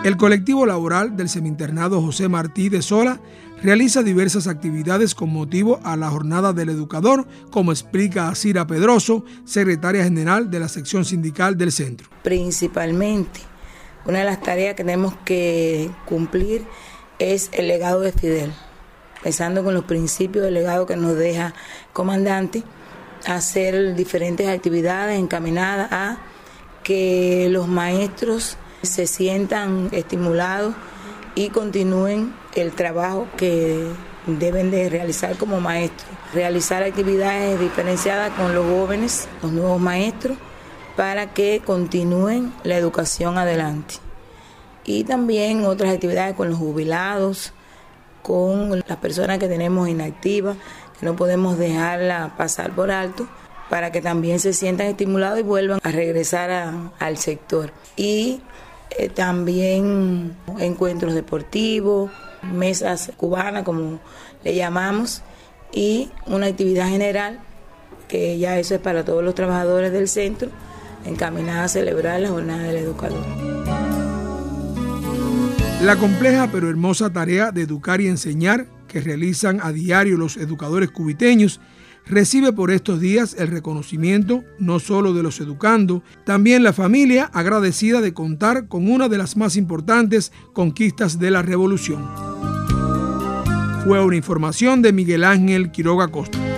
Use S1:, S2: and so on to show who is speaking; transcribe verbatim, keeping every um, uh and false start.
S1: El colectivo laboral del Semi-Internado José Martí de Sola realiza diversas actividades con motivo a la Jornada del Educador, como explica Asira Pedroso, secretaria general de la sección sindical del centro.
S2: Principalmente, una de las tareas que tenemos que cumplir es el legado de Fidel, empezando con los principios del legado que nos deja el comandante, hacer diferentes actividades encaminadas a que los maestros se sientan estimulados y continúen el trabajo que deben de realizar como maestros. Realizar actividades diferenciadas con los jóvenes, los nuevos maestros, para que continúen la educación adelante. Y también otras actividades con los jubilados, con las personas que tenemos inactivas, que no podemos dejarla pasar por alto, para que también se sientan estimulados y vuelvan a regresar a, al sector. Y eh, también encuentros deportivos, mesas cubanas, como le llamamos, y una actividad general, que ya eso es para todos los trabajadores del centro, encaminada a celebrar la Jornada del Educador.
S1: La compleja pero hermosa tarea de educar y enseñar que realizan a diario los educadores cubiteños recibe por estos días el reconocimiento no solo de los educandos, también la familia agradecida de contar con una de las más importantes conquistas de la revolución. Fue una información de Miguel Ángel Quiroga Costa.